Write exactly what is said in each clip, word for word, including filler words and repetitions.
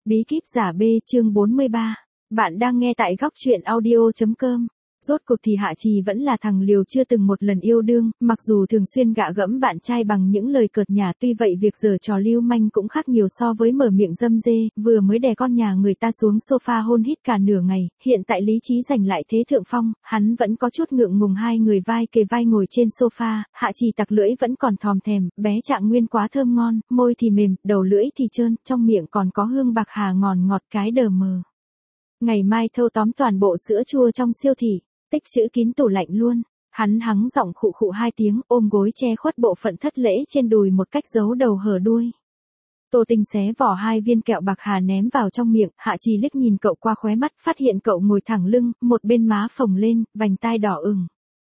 Bí kíp giả B chương bốn mươi ba. Bạn đang nghe tại góc truyện audio.com. Rốt cuộc thì Hạ Trì vẫn là thằng liều chưa từng một lần yêu đương, mặc dù thường xuyên gạ gẫm bạn trai bằng những lời cợt nhả, tuy vậy việc giở trò lưu manh cũng khác nhiều so với mở miệng dâm dê, vừa mới đè con nhà người ta xuống sofa hôn hít cả nửa ngày, hiện tại lý trí giành lại thế thượng phong, hắn vẫn có chút ngượng ngùng hai người vai kề vai ngồi trên sofa, Hạ Trì tặc lưỡi vẫn còn thòm thèm, bé Trạng Nguyên quá thơm ngon, môi thì mềm, đầu lưỡi thì trơn, trong miệng còn có hương bạc hà ngòn ngọt cái đờ mờ. Ngày mai thâu tóm toàn bộ sữa chua trong siêu thị, tích trữ kín tủ lạnh luôn. Hắn hắng giọng khụ khụ hai tiếng, ôm gối che khuất bộ phận thất lễ trên đùi một cách giấu đầu hở đuôi. Tô Tinh xé vỏ hai viên kẹo bạc hà ném vào trong miệng, Hạ Trì liếc nhìn cậu qua khóe mắt, phát hiện cậu ngồi thẳng lưng, một bên má phồng lên, vành tai đỏ ửng.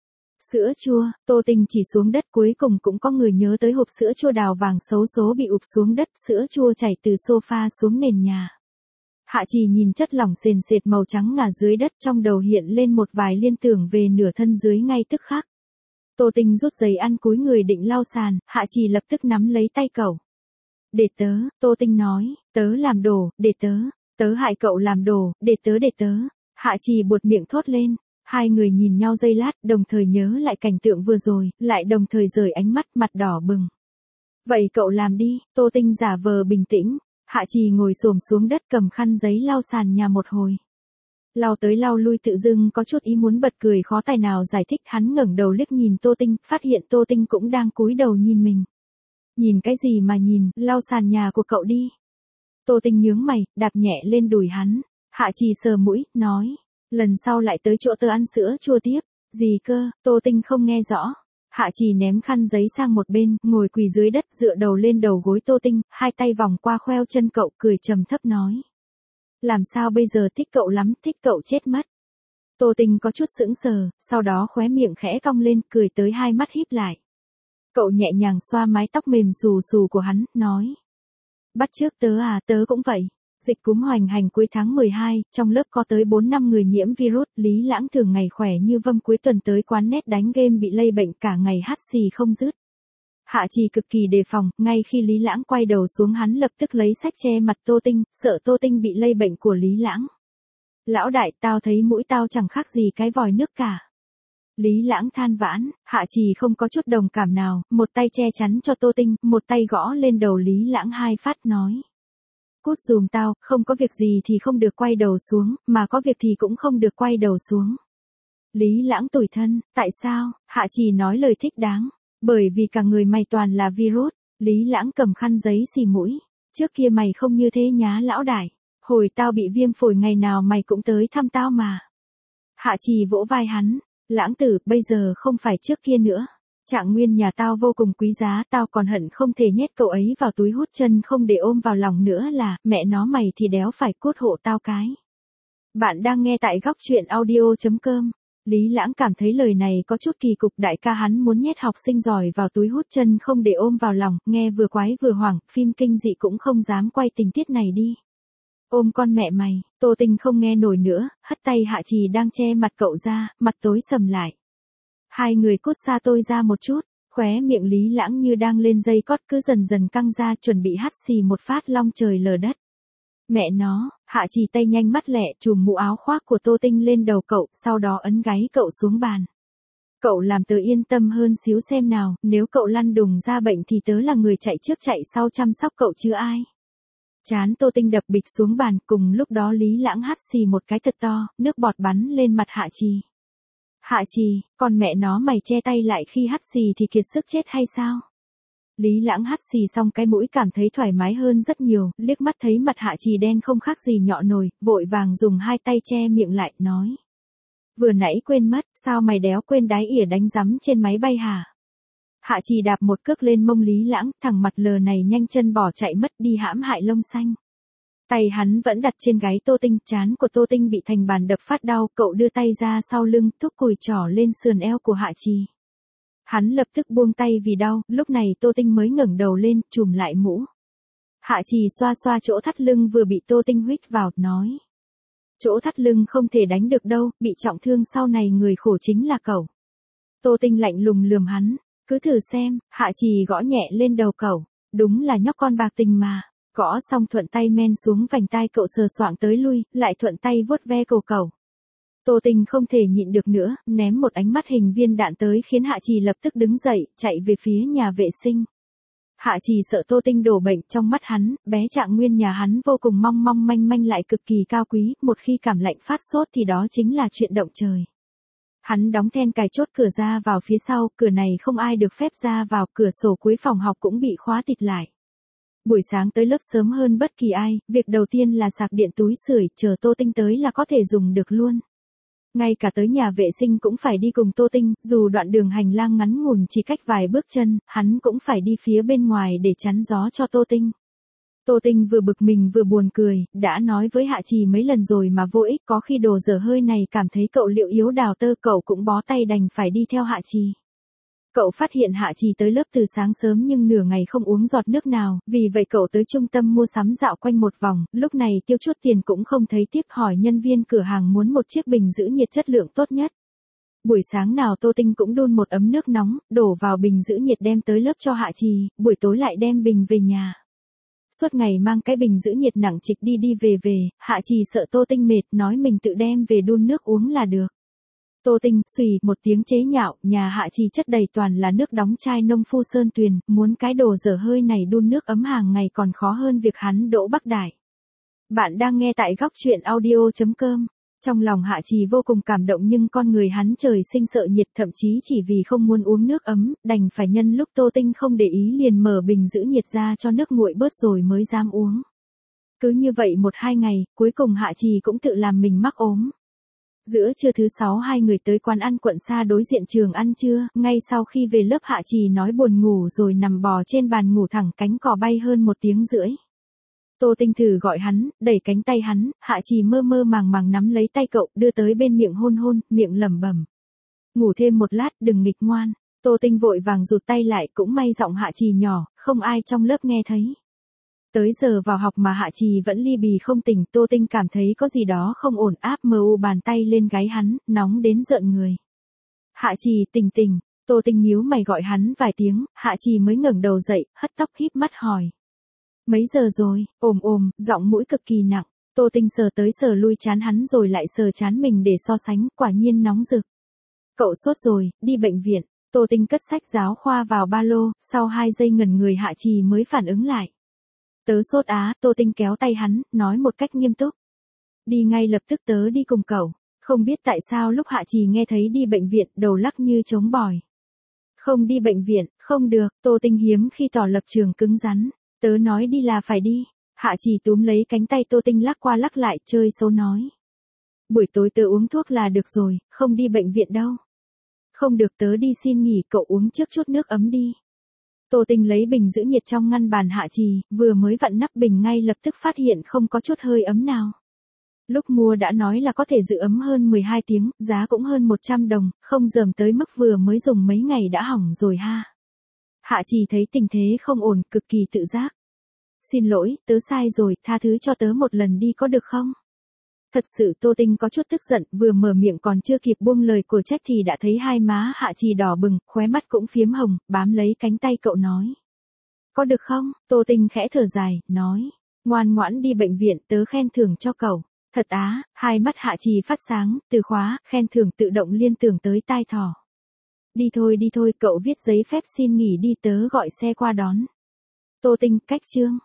Sữa chua, Tô Tinh chỉ xuống đất, cuối cùng cũng có người nhớ tới hộp sữa chua đào vàng xấu số bị ụp xuống đất, sữa chua chảy từ sofa xuống nền nhà. Hạ Trì nhìn chất lỏng sền sệt màu trắng ngà dưới đất, trong đầu hiện lên một vài liên tưởng về nửa thân dưới ngay tức khắc. Tô Tinh rút giấy ăn cúi người định lau sàn, Hạ Trì lập tức nắm lấy tay cậu. Để tớ, Tô Tinh nói, tớ làm đồ, để tớ, tớ hại cậu làm đồ, để tớ để tớ. Hạ Trì buột miệng thốt lên, hai người nhìn nhau giây lát, đồng thời nhớ lại cảnh tượng vừa rồi, lại đồng thời rời ánh mắt, mặt đỏ bừng. Vậy cậu làm đi, Tô Tinh giả vờ bình tĩnh. Hạ Trì ngồi xổm xuống đất cầm khăn giấy lau sàn nhà một hồi. Lau tới lau lui tự dưng có chút ý muốn bật cười khó tài nào giải thích, hắn ngẩng đầu liếc nhìn Tô Tinh, phát hiện Tô Tinh cũng đang cúi đầu nhìn mình. Nhìn cái gì mà nhìn, lau sàn nhà của cậu đi. Tô Tinh nhướng mày, đạp nhẹ lên đùi hắn. Hạ Trì sờ mũi, nói, lần sau lại tới chỗ tớ ăn sữa chua tiếp. Gì cơ, Tô Tinh không nghe rõ. Hạ Trì ném khăn giấy sang một bên, ngồi quỳ dưới đất dựa đầu lên đầu gối Tô Tinh, hai tay vòng qua khoeo chân cậu, cười trầm thấp nói. Làm sao bây giờ, thích cậu lắm, thích cậu chết mất. Tô Tinh có chút sững sờ, sau đó khóe miệng khẽ cong lên, cười tới hai mắt híp lại. Cậu nhẹ nhàng xoa mái tóc mềm xù xù của hắn, nói. Bắt chước tớ à, tớ cũng vậy. Dịch cúm hoành hành cuối tháng mười hai, trong lớp có tới bốn năm người nhiễm virus, Lý Lãng thường ngày khỏe như vâm cuối tuần tới quán net đánh game bị lây bệnh cả ngày hắt xì không dứt. Hạ Trì cực kỳ đề phòng, ngay khi Lý Lãng quay đầu xuống hắn lập tức lấy sách che mặt Tô Tinh, sợ Tô Tinh bị lây bệnh của Lý Lãng. Lão đại, tao thấy mũi tao chẳng khác gì cái vòi nước cả. Lý Lãng than vãn, Hạ Trì không có chút đồng cảm nào, một tay che chắn cho Tô Tinh, một tay gõ lên đầu Lý Lãng hai phát nói. Cút dùm tao, không có việc gì thì không được quay đầu xuống, mà có việc thì cũng không được quay đầu xuống. Lý Lãng tủi thân, tại sao? Hạ Trì nói lời thích đáng. Bởi vì cả người mày toàn là virus. Lý Lãng cầm khăn giấy xì mũi. Trước kia mày không như thế nhá lão đại. Hồi tao bị viêm phổi ngày nào mày cũng tới thăm tao mà. Hạ Trì vỗ vai hắn. Lãng tử, bây giờ không phải trước kia nữa. Trạng Nguyên nhà tao vô cùng quý giá, tao còn hận không thể nhét cậu ấy vào túi hút chân không để ôm vào lòng nữa là, mẹ nó mày thì đéo phải cốt hộ tao cái. Bạn đang nghe tại góc truyện audio.com. Lý Lãng cảm thấy lời này có chút kỳ cục, đại ca hắn muốn nhét học sinh giỏi vào túi hút chân không để ôm vào lòng, nghe vừa quái vừa hoảng, phim kinh dị cũng không dám quay tình tiết này đi. Ôm con mẹ mày, Tô Tinh không nghe nổi nữa, hất tay Hạ Trì đang che mặt cậu ra, mặt tối sầm lại. Hai người cút xa tôi ra một chút, khóe miệng Lý Lãng như đang lên dây cót cứ dần dần căng ra, chuẩn bị hắt xì một phát long trời lở đất. Mẹ nó, Hạ Trì tay nhanh mắt lẹ chùm mũ áo khoác của Tô Tinh lên đầu cậu, sau đó ấn gáy cậu xuống bàn. Cậu làm tớ yên tâm hơn xíu xem nào, nếu cậu lăn đùng ra bệnh thì tớ là người chạy trước chạy sau chăm sóc cậu chứ ai. Chán Tô Tinh đập bịch xuống bàn, cùng lúc đó Lý Lãng hắt xì một cái thật to, nước bọt bắn lên mặt Hạ Trì. Hạ Trì, con mẹ nó mày che tay lại khi hắt xì thì kiệt sức chết hay sao? Lý Lãng hắt xì xong cái mũi cảm thấy thoải mái hơn rất nhiều, liếc mắt thấy mặt Hạ Trì đen không khác gì nhọ nồi, vội vàng dùng hai tay che miệng lại, nói. Vừa nãy quên mất, sao mày đéo quên đái ỉa đánh rắm trên máy bay hả? Hạ Trì đạp một cước lên mông Lý Lãng, thằng mặt lờ này nhanh chân bỏ chạy mất đi hãm hại lông xanh. Tay hắn vẫn đặt trên gáy Tô Tinh, trán của Tô Tinh bị thành bàn đập phát đau, cậu đưa tay ra sau lưng, thúc cùi trỏ lên sườn eo của Hạ Trì. Hắn lập tức buông tay vì đau, lúc này Tô Tinh mới ngẩng đầu lên, chùm lại mũ. Hạ Trì xoa xoa chỗ thắt lưng vừa bị Tô Tinh huých vào, nói. Chỗ thắt lưng không thể đánh được đâu, bị trọng thương sau này người khổ chính là cậu. Tô Tinh lạnh lùng lườm hắn, cứ thử xem, Hạ Trì gõ nhẹ lên đầu cậu. Đúng là nhóc con bạc tình mà. Gõ xong thuận tay men xuống vành tai cậu sờ soạng tới lui, lại thuận tay vuốt ve cổ cậu. Tô Tinh không thể nhịn được nữa, ném một ánh mắt hình viên đạn tới khiến Hạ Trì lập tức đứng dậy, chạy về phía nhà vệ sinh. Hạ Trì sợ Tô Tinh đổ bệnh, trong mắt hắn, bé Trạng Nguyên nhà hắn vô cùng mong mong manh manh lại cực kỳ cao quý, một khi cảm lạnh phát sốt thì đó chính là chuyện động trời. Hắn đóng then cài chốt cửa ra vào phía sau, cửa này không ai được phép ra vào, cửa sổ cuối phòng học cũng bị khóa tịt lại. Buổi sáng tới lớp sớm hơn bất kỳ ai, việc đầu tiên là sạc điện túi sưởi, chờ Tô Tinh tới là có thể dùng được luôn. Ngay cả tới nhà vệ sinh cũng phải đi cùng Tô Tinh, dù đoạn đường hành lang ngắn ngủn chỉ cách vài bước chân, hắn cũng phải đi phía bên ngoài để chắn gió cho Tô Tinh. Tô Tinh vừa bực mình vừa buồn cười, đã nói với Hạ Trì mấy lần rồi mà vô ích, có khi đồ dở hơi này cảm thấy cậu liệu yếu đào tơ, cậu cũng bó tay đành phải đi theo Hạ Trì. Cậu phát hiện Hạ Trì tới lớp từ sáng sớm nhưng nửa ngày không uống giọt nước nào, vì vậy cậu tới trung tâm mua sắm dạo quanh một vòng, lúc này tiêu chút tiền cũng không thấy tiếc, hỏi nhân viên cửa hàng muốn một chiếc bình giữ nhiệt chất lượng tốt nhất. Buổi sáng nào Tô Tinh cũng đun một ấm nước nóng, đổ vào bình giữ nhiệt đem tới lớp cho Hạ Trì, buổi tối lại đem bình về nhà. Suốt ngày mang cái bình giữ nhiệt nặng trịch đi đi về về, Hạ Trì sợ Tô Tinh mệt, nói mình tự đem về đun nước uống là được. Tô Tinh, xùy, một tiếng chế nhạo, nhà Hạ Trì chất đầy toàn là nước đóng chai nông phu sơn tuyền, muốn cái đồ dở hơi này đun nước ấm hàng ngày còn khó hơn việc hắn đỗ Bắc Đại. Bạn đang nghe tại góc truyện audio chấm com. Trong lòng Hạ Trì vô cùng cảm động nhưng con người hắn trời sinh sợ nhiệt, thậm chí chỉ vì không muốn uống nước ấm, đành phải nhân lúc Tô Tinh không để ý liền mở bình giữ nhiệt ra cho nước nguội bớt rồi mới dám uống. Cứ như vậy một hai ngày, cuối cùng Hạ Trì cũng tự làm mình mắc ốm. Giữa trưa thứ sáu hai người tới quán ăn quận xa đối diện trường ăn trưa, ngay sau khi về lớp Hạ Trì nói buồn ngủ rồi nằm bò trên bàn ngủ thẳng cánh cò bay hơn một tiếng rưỡi. Tô Tinh thử gọi hắn, đẩy cánh tay hắn, Hạ Trì mơ mơ màng màng nắm lấy tay cậu, đưa tới bên miệng hôn hôn, miệng lẩm bẩm. Ngủ thêm một lát, đừng nghịch ngoan. Tô Tinh vội vàng rụt tay lại, cũng may giọng Hạ Trì nhỏ, không ai trong lớp nghe thấy. Tới giờ vào học mà Hạ Trì vẫn li bì không tỉnh, Tô Tinh cảm thấy có gì đó không ổn, áp mờ u bàn tay lên gáy hắn, nóng đến rợn người. Hạ Trì tỉnh tỉnh, Tô Tinh nhíu mày gọi hắn vài tiếng, Hạ Trì mới ngẩng đầu dậy, hất tóc híp mắt hỏi. Mấy giờ rồi, ồm ồm, giọng mũi cực kỳ nặng, Tô Tinh sờ tới sờ lui trán hắn rồi lại sờ trán mình để so sánh, quả nhiên nóng rực. Cậu sốt rồi, đi bệnh viện, Tô Tinh cất sách giáo khoa vào ba lô, sau hai giây ngẩn người Hạ Trì mới phản ứng lại. Tớ sốt á, Tô Tinh kéo tay hắn, nói một cách nghiêm túc. Đi ngay lập tức, tớ đi cùng cậu. Không biết tại sao lúc Hạ Trì nghe thấy đi bệnh viện, đầu lắc như trống bòi. Không đi bệnh viện, không được, Tô Tinh hiếm khi tỏ lập trường cứng rắn. Tớ nói đi là phải đi. Hạ Trì túm lấy cánh tay Tô Tinh lắc qua lắc lại, chơi xấu nói. Buổi tối tớ uống thuốc là được rồi, không đi bệnh viện đâu. Không được, tớ đi xin nghỉ, cậu uống trước chút nước ấm đi. Tô Tinh lấy bình giữ nhiệt trong ngăn bàn Hạ Trì, vừa mới vặn nắp bình ngay lập tức phát hiện không có chút hơi ấm nào. Lúc mua đã nói là có thể giữ ấm hơn mười hai tiếng, giá cũng hơn một trăm đồng, không dởm tới mức vừa mới dùng mấy ngày đã hỏng rồi ha. Hạ Trì thấy tình thế không ổn, cực kỳ tự giác. Xin lỗi, tớ sai rồi, tha thứ cho tớ một lần đi có được không? Thật sự Tô Tinh có chút tức giận, vừa mở miệng còn chưa kịp buông lời của trách thì đã thấy hai má Hạ Trì đỏ bừng, khóe mắt cũng phiếm hồng, bám lấy cánh tay cậu nói. Có được không? Tô Tinh khẽ thở dài, nói. Ngoan ngoãn đi bệnh viện, tớ khen thưởng cho cậu. Thật á, hai mắt Hạ Trì phát sáng, từ khóa, khen thưởng tự động liên tưởng tới tai thỏ. Đi thôi đi thôi, cậu viết giấy phép xin nghỉ đi, tớ gọi xe qua đón. Tô Tinh, cách chương.